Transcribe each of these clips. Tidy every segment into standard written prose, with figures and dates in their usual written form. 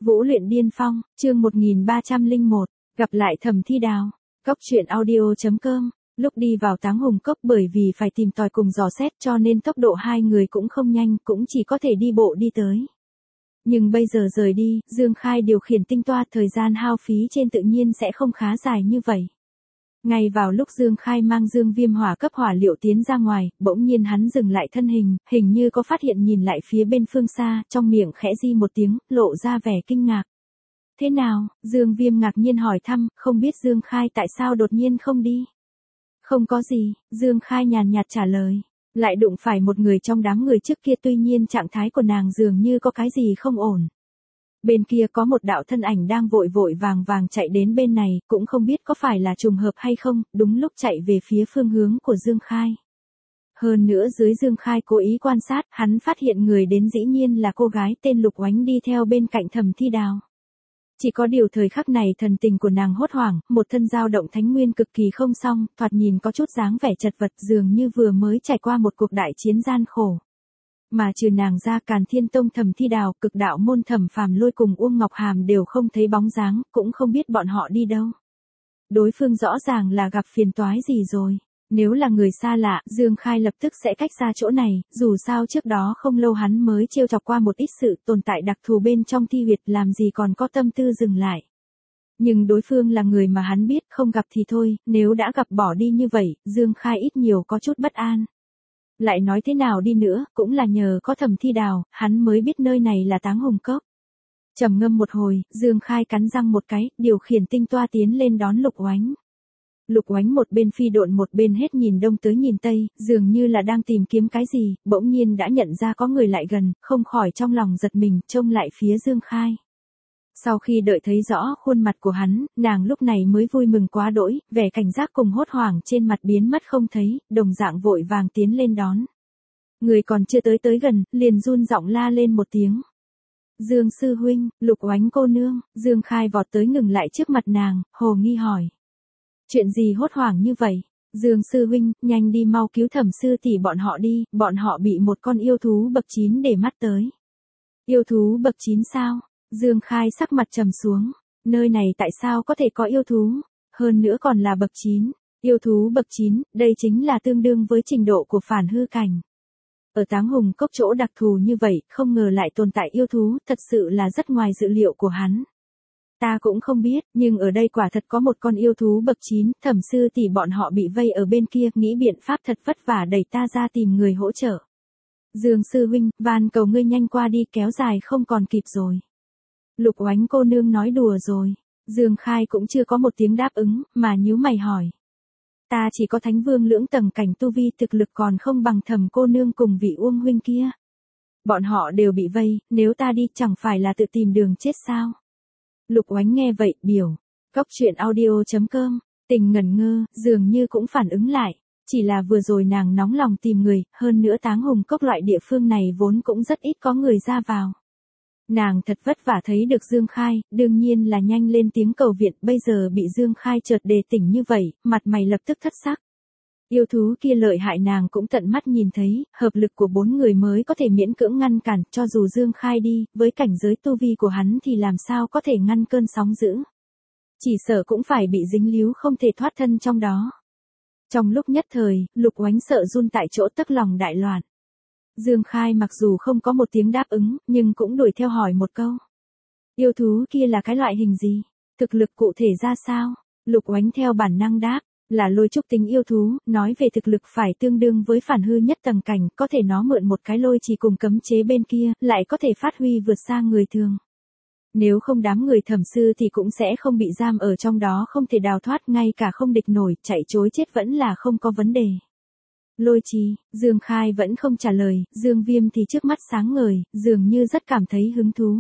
Vũ luyện điên phong, chương 1301, gặp lại Thẩm Thi Đào. Cốc truyện audio.com. Lúc đi vào Táng Hùng Cốc bởi vì phải tìm tòi cùng dò xét cho nên tốc độ hai người cũng không nhanh, cũng chỉ có thể đi bộ đi tới. Nhưng bây giờ rời đi, Dương Khai điều khiển tinh toa, thời gian hao phí trên tự nhiên sẽ không khá dài như vậy. Ngay vào lúc Dương Khai mang Dương Viêm hỏa cấp hỏa liệu tiến ra ngoài, bỗng nhiên hắn dừng lại thân hình như có phát hiện nhìn lại phía bên phương xa, trong miệng khẽ di một tiếng, lộ ra vẻ kinh ngạc. Thế nào? Dương Viêm ngạc nhiên hỏi thăm, không biết Dương Khai tại sao đột nhiên không đi. Không có gì, Dương Khai nhàn nhạt trả lời. Lại đụng phải một người trong đám người trước kia, tuy nhiên trạng thái của nàng dường như có cái gì không ổn. Bên kia có một đạo thân ảnh đang vội vội vàng vàng chạy đến bên này, cũng không biết có phải là trùng hợp hay không, đúng lúc chạy về phía phương hướng của Dương Khai. Hơn nữa dưới Dương Khai cố ý quan sát, hắn phát hiện người đến dĩ nhiên là cô gái tên Lục Oánh đi theo bên cạnh Thẩm Thi Đào. Chỉ có điều thời khắc này thần tình của nàng hốt hoảng, một thân dao động thánh nguyên cực kỳ không xong, thoạt nhìn có chút dáng vẻ chật vật, dường như vừa mới trải qua một cuộc đại chiến gian khổ. Mà trừ nàng ra, Càn Thiên Tông Thẩm Thi Đào, Cực Đạo môn Thẩm Phàm Lôi cùng Uông Ngọc Hàm đều không thấy bóng dáng, cũng không biết bọn họ đi đâu. Đối phương rõ ràng là gặp phiền toái gì rồi. Nếu là người xa lạ, Dương Khai lập tức sẽ cách xa chỗ này, dù sao trước đó không lâu hắn mới trêu chọc qua một ít sự tồn tại đặc thù bên trong thi huyệt, làm gì còn có tâm tư dừng lại. Nhưng đối phương là người mà hắn biết, không gặp thì thôi, nếu đã gặp bỏ đi như vậy, Dương Khai ít nhiều có chút bất an. Lại nói thế nào đi nữa, cũng là nhờ có Thẩm Thi Đào, hắn mới biết nơi này là Táng Hùng Cốc. Trầm ngâm một hồi, Dương Khai cắn răng một cái, điều khiển tinh toa tiến lên đón Lục Oánh. Lục Oánh một bên phi độn một bên hết nhìn đông tới nhìn tây, dường như là đang tìm kiếm cái gì, bỗng nhiên đã nhận ra có người lại gần, không khỏi trong lòng giật mình, trông lại phía Dương Khai. Sau khi đợi thấy rõ khuôn mặt của hắn, nàng lúc này mới vui mừng quá đỗi, vẻ cảnh giác cùng hốt hoảng trên mặt biến mất không thấy, đồng dạng vội vàng tiến lên đón. Người còn chưa tới gần, liền run giọng la lên một tiếng. Dương sư huynh, Lục Oánh cô nương. Dương Khai vọt tới ngừng lại trước mặt nàng, hồ nghi hỏi. Chuyện gì hốt hoảng như vậy? Dương sư huynh, nhanh đi mau cứu Thẩm sư tỷ bọn họ đi, bọn họ bị một con yêu thú bậc 9 để mắt tới. Yêu thú bậc 9 sao? Dương Khai sắc mặt trầm xuống. Nơi này tại sao có thể có yêu thú? Hơn nữa còn là bậc 9. Yêu thú bậc 9, đây chính là tương đương với trình độ của phản hư cảnh. Ở Táng Hùng Cốc chỗ đặc thù như vậy, không ngờ lại tồn tại yêu thú, thật sự là rất ngoài dự liệu của hắn. Ta cũng không biết, nhưng ở đây quả thật có một con yêu thú bậc 9, Thẩm sư tỷ bọn họ bị vây ở bên kia, nghĩ biện pháp thật vất vả đẩy ta ra tìm người hỗ trợ. Dương sư huynh, van cầu ngươi nhanh qua đi, kéo dài không còn kịp rồi. Lục Oánh cô nương nói đùa rồi. Dương Khai cũng chưa có một tiếng đáp ứng, mà nhíu mày hỏi. Ta chỉ có Thánh Vương lưỡng tầng cảnh tu vi, thực lực còn không bằng Thẩm cô nương cùng vị Uông huynh kia. Bọn họ đều bị vây, nếu ta đi chẳng phải là tự tìm đường chết sao? Lục Oánh nghe vậy, biểu. Cốc truyện audio.com, tình ngẩn ngơ, dường như cũng phản ứng lại. Chỉ là vừa rồi nàng nóng lòng tìm người, hơn nữa Táng Hùng Cốc loại địa phương này vốn cũng rất ít có người ra vào. Nàng thật vất vả thấy được Dương Khai, đương nhiên là nhanh lên tiếng cầu viện, bây giờ bị Dương Khai chợt đề tỉnh như vậy, mặt mày lập tức thất sắc. Yêu thú kia lợi hại nàng cũng tận mắt nhìn thấy, hợp lực của 4 người mới có thể miễn cưỡng ngăn cản, cho dù Dương Khai đi, với cảnh giới tu vi của hắn thì làm sao có thể ngăn cơn sóng dữ. Chỉ sợ cũng phải bị dính líu không thể thoát thân trong đó. Trong lúc nhất thời, Lục Oánh sợ run tại chỗ, tức lòng đại loạn. Dương Khai mặc dù không có một tiếng đáp ứng, nhưng cũng đuổi theo hỏi một câu. Yêu thú kia là cái loại hình gì? Thực lực cụ thể ra sao? Lục Oánh theo bản năng đáp. Là lôi trúc tính yêu thú, nói về thực lực phải tương đương với phản hư nhất tầng cảnh, có thể nó mượn một cái lôi chỉ cùng cấm chế bên kia, lại có thể phát huy vượt xa người thường. Nếu không đám người Thẩm sư thì cũng sẽ không bị giam ở trong đó, không thể đào thoát, ngay cả không địch nổi, chạy trối chết vẫn là không có vấn đề. Lôi trì, Dương Khai vẫn không trả lời, Dương Viêm thì trước mắt sáng ngời, dường như rất cảm thấy hứng thú.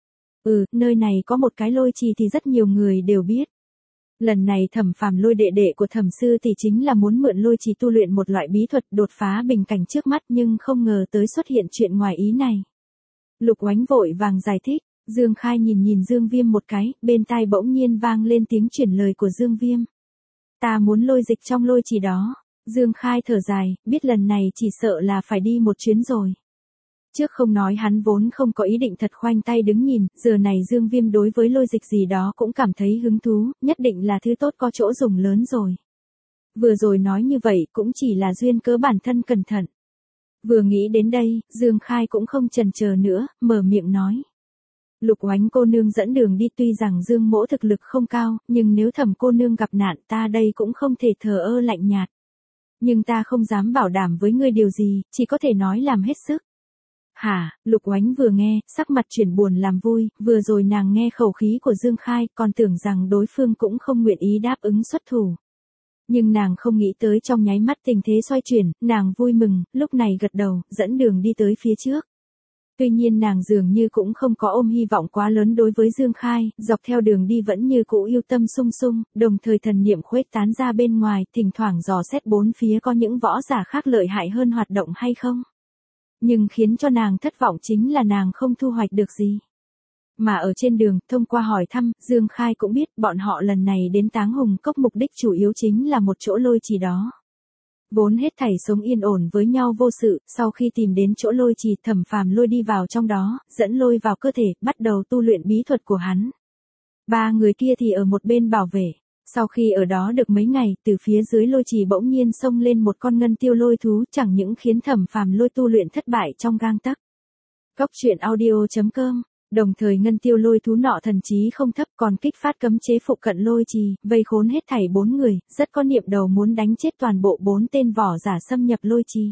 Nơi này có một cái lôi trì thì rất nhiều người đều biết. Lần này Thẩm Phàm Lôi đệ đệ của Thẩm sư thì chính là muốn mượn lôi trì tu luyện một loại bí thuật đột phá bình cảnh trước mắt, nhưng không ngờ tới xuất hiện chuyện ngoài ý này. Lục Oánh vội vàng giải thích, Dương Khai nhìn Dương Viêm một cái, bên tai bỗng nhiên vang lên tiếng chuyển lời của Dương Viêm. Ta muốn lôi dịch trong lôi trì đó. Dương Khai thở dài, biết lần này chỉ sợ là phải đi một chuyến rồi. Trước không nói hắn vốn không có ý định thật khoanh tay đứng nhìn, giờ này Dương Viêm đối với lôi dịch gì đó cũng cảm thấy hứng thú, nhất định là thứ tốt có chỗ dùng lớn rồi. Vừa rồi nói như vậy cũng chỉ là duyên cớ bản thân cẩn thận. Vừa nghĩ đến đây, Dương Khai cũng không chần chờ nữa, mở miệng nói. Lục Oánh cô nương dẫn đường đi, tuy rằng Dương mỗ thực lực không cao, nhưng nếu Thẩm cô nương gặp nạn ta đây cũng không thể thờ ơ lạnh nhạt. Nhưng ta không dám bảo đảm với ngươi điều gì, chỉ có thể nói làm hết sức. Hả, Lục Oánh vừa nghe, sắc mặt chuyển buồn làm vui, vừa rồi nàng nghe khẩu khí của Dương Khai, còn tưởng rằng đối phương cũng không nguyện ý đáp ứng xuất thủ. Nhưng nàng không nghĩ tới trong nháy mắt tình thế xoay chuyển, nàng vui mừng, lúc này gật đầu, dẫn đường đi tới phía trước. Tuy nhiên nàng dường như cũng không có ôm hy vọng quá lớn đối với Dương Khai, dọc theo đường đi vẫn như cũ yêu tâm sung sung, đồng thời thần niệm khuếch tán ra bên ngoài, thỉnh thoảng dò xét bốn phía có những võ giả khác lợi hại hơn hoạt động hay không. Nhưng khiến cho nàng thất vọng chính là nàng không thu hoạch được gì. Mà ở trên đường, thông qua hỏi thăm, Dương Khai cũng biết bọn họ lần này đến Táng Hùng Cốc mục đích chủ yếu chính là một chỗ lôi trì đó. Vốn hết thảy sống yên ổn với nhau vô sự, sau khi tìm đến chỗ lôi trì Thẩm Phàm lôi đi vào trong đó, dẫn lôi vào cơ thể, bắt đầu tu luyện bí thuật của hắn. Ba người kia thì ở một bên bảo vệ. Sau khi ở đó được mấy ngày, từ phía dưới lôi trì bỗng nhiên xông lên một con ngân tiêu lôi thú, chẳng những khiến Thẩm Phàm lôi tu luyện thất bại trong gang tấc. Cốc truyện audio.com. Đồng thời ngân tiêu lôi thú nọ thần trí không thấp còn kích phát cấm chế phụ cận lôi trì, vây khốn hết thảy 4 người, rất có niệm đầu muốn đánh chết toàn bộ 4 tên võ giả xâm nhập lôi trì.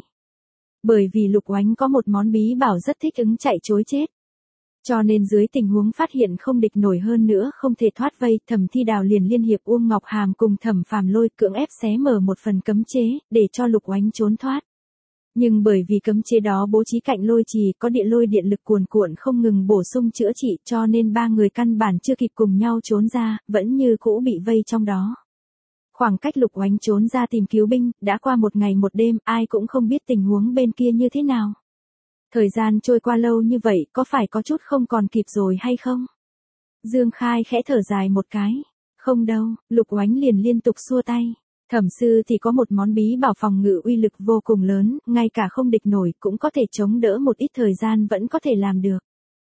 Bởi vì Lục Oánh có một món bí bảo rất thích ứng chạy trối chết. Cho nên dưới tình huống phát hiện không địch nổi hơn nữa không thể thoát vây, Thẩm Thi Đào liền liên hiệp Uông Ngọc Hàm cùng Thẩm Phàm lôi cưỡng ép xé mở một phần cấm chế, để cho Lục Oánh trốn thoát. Nhưng bởi vì cấm chế đó bố trí cạnh lôi trì có địa lôi điện lực cuồn cuộn không ngừng bổ sung chữa trị cho nên ba người căn bản chưa kịp cùng nhau trốn ra, vẫn như cũ bị vây trong đó. Khoảng cách Lục Oánh trốn ra tìm cứu binh, đã qua một ngày một đêm, ai cũng không biết tình huống bên kia như thế nào. Thời gian trôi qua lâu như vậy, có phải có chút không còn kịp rồi hay không? Dương Khai khẽ thở dài một cái. Không đâu, Lục Oánh liền liên tục xua tay. Thẩm sư thì có một món bí bảo phòng ngự uy lực vô cùng lớn, ngay cả không địch nổi cũng có thể chống đỡ một ít thời gian vẫn có thể làm được.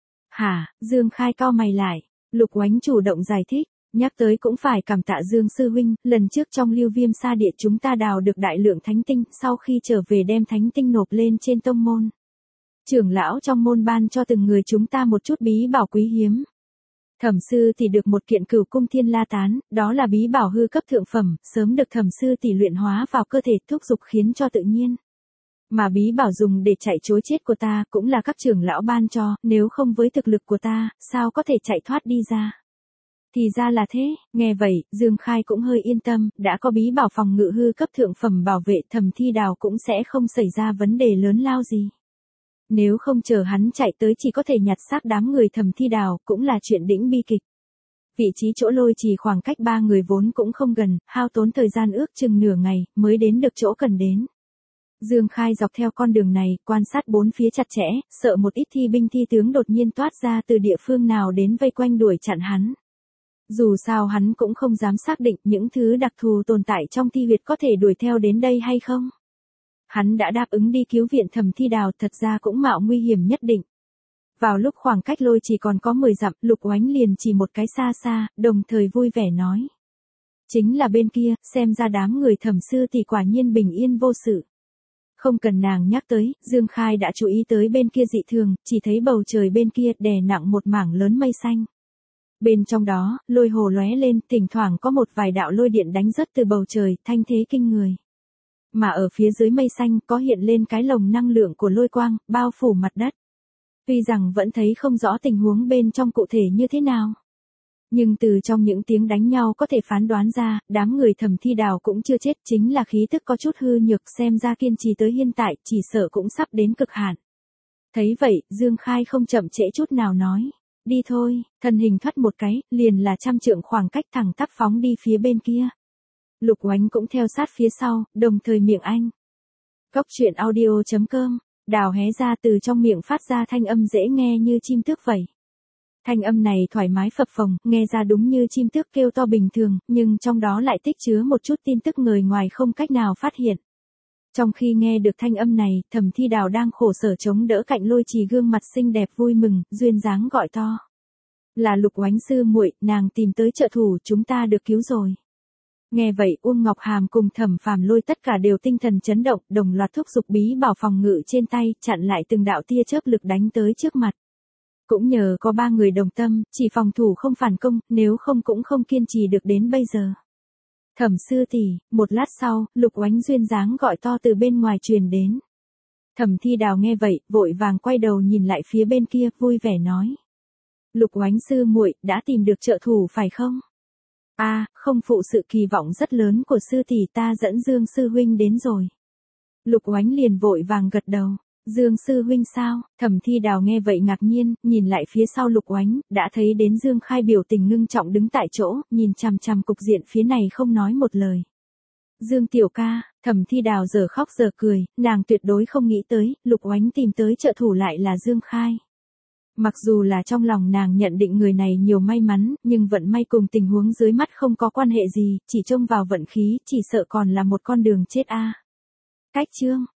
Hả, Dương Khai cau mày lại, Lục Oánh chủ động giải thích, nhắc tới cũng phải cảm tạ Dương sư huynh, lần trước trong Lưu Viêm Sa Địa chúng ta đào được đại lượng thánh tinh, sau khi trở về đem thánh tinh nộp lên trên tông môn. Trưởng lão trong môn ban cho từng người chúng ta một chút bí bảo quý hiếm. Thẩm sư thì được một kiện Cửu Cung Thiên La Tán, đó là bí bảo hư cấp thượng phẩm, sớm được thẩm sư tỷ luyện hóa vào cơ thể thúc dục khiến cho tự nhiên. Mà bí bảo dùng để chạy trối chết của ta cũng là các trưởng lão ban cho, nếu không với thực lực của ta, sao có thể chạy thoát đi ra. Thì ra là thế, nghe vậy, Dương Khai cũng hơi yên tâm, đã có bí bảo phòng ngự hư cấp thượng phẩm bảo vệ Thẩm Thi Đào cũng sẽ không xảy ra vấn đề lớn lao gì. Nếu không chờ hắn chạy tới chỉ có thể nhặt xác đám người Thẩm Thi Đào, cũng là chuyện đỉnh bi kịch. Vị trí chỗ lôi trì khoảng cách ba người vốn cũng không gần, hao tốn thời gian ước chừng nửa ngày, mới đến được chỗ cần đến. Dương Khai dọc theo con đường này, quan sát bốn phía chặt chẽ, sợ một ít thi binh thi tướng đột nhiên toát ra từ địa phương nào đến vây quanh đuổi chặn hắn. Dù sao hắn cũng không dám xác định những thứ đặc thù tồn tại trong thi huyệt có thể đuổi theo đến đây hay không. Hắn đã đáp ứng đi cứu viện Thẩm Thi Đào thật ra cũng mạo nguy hiểm nhất định. Vào lúc khoảng cách lôi chỉ còn có 10 dặm, Lục Oánh liền chỉ một cái xa xa, đồng thời vui vẻ nói. Chính là bên kia, xem ra đám người Thẩm sư thì quả nhiên bình yên vô sự. Không cần nàng nhắc tới, Dương Khai đã chú ý tới bên kia dị thường, chỉ thấy bầu trời bên kia đè nặng một mảng lớn mây xanh. Bên trong đó, lôi hồ lóe lên, thỉnh thoảng có một vài đạo lôi điện đánh rớt từ bầu trời, thanh thế kinh người. Mà ở phía dưới mây xanh có hiện lên cái lồng năng lượng của lôi quang, bao phủ mặt đất. Tuy rằng vẫn thấy không rõ tình huống bên trong cụ thể như thế nào. Nhưng từ trong những tiếng đánh nhau có thể phán đoán ra, đám người Thẩm Thi Đào cũng chưa chết, chính là khí tức có chút hư nhược, xem ra kiên trì tới hiện tại, chỉ sợ cũng sắp đến cực hạn. Thấy vậy, Dương Khai không chậm trễ chút nào nói. Đi thôi, thân hình thoát một cái, liền là 100 trượng khoảng cách thẳng tắp phóng đi phía bên kia. Lục Oánh cũng theo sát phía sau, đồng thời miệng anh. Cốc truyện audio.com, đào hé ra từ trong miệng phát ra thanh âm dễ nghe như chim tước vậy. Thanh âm này thoải mái phập phồng, nghe ra đúng như chim tước kêu to bình thường, nhưng trong đó lại tích chứa một chút tin tức người ngoài không cách nào phát hiện. Trong khi nghe được thanh âm này, Thẩm Thi Đào đang khổ sở chống đỡ cạnh Lôi Trì gương mặt xinh đẹp vui mừng, duyên dáng gọi to. Là Lục Oánh sư muội, nàng tìm tới trợ thủ, chúng ta được cứu rồi. Nghe vậy Uông Ngọc Hàm cùng Thẩm Phàm Lôi tất cả đều tinh thần chấn động, đồng loạt thúc giục bí bảo phòng ngự trên tay, chặn lại từng đạo tia chớp lực đánh tới trước mặt. Cũng nhờ có ba người đồng tâm, chỉ phòng thủ không phản công, nếu không cũng không kiên trì được đến bây giờ. Thẩm sư tỷ, một lát sau, Lục Oánh duyên dáng gọi to từ bên ngoài truyền đến. Thẩm Thi Đào nghe vậy, vội vàng quay đầu nhìn lại phía bên kia, vui vẻ nói. Lục Oánh sư muội đã tìm được trợ thủ phải không? Không phụ sự kỳ vọng rất lớn của sư tỷ, ta dẫn Dương sư huynh đến rồi. Lục Oánh liền vội vàng gật đầu. Dương sư huynh sao? Thẩm Thi Đào nghe vậy ngạc nhiên, nhìn lại phía sau Lục Oánh, đã thấy đến Dương Khai biểu tình ngưng trọng đứng tại chỗ, nhìn chằm chằm cục diện phía này không nói một lời. Dương tiểu ca, Thẩm Thi Đào giờ khóc giờ cười, nàng tuyệt đối không nghĩ tới, Lục Oánh tìm tới trợ thủ lại là Dương Khai. Mặc dù là trong lòng nàng nhận định người này nhiều may mắn, nhưng vận may cùng tình huống dưới mắt không có quan hệ gì, chỉ trông vào vận khí, chỉ sợ còn là một con đường chết a. Cách chương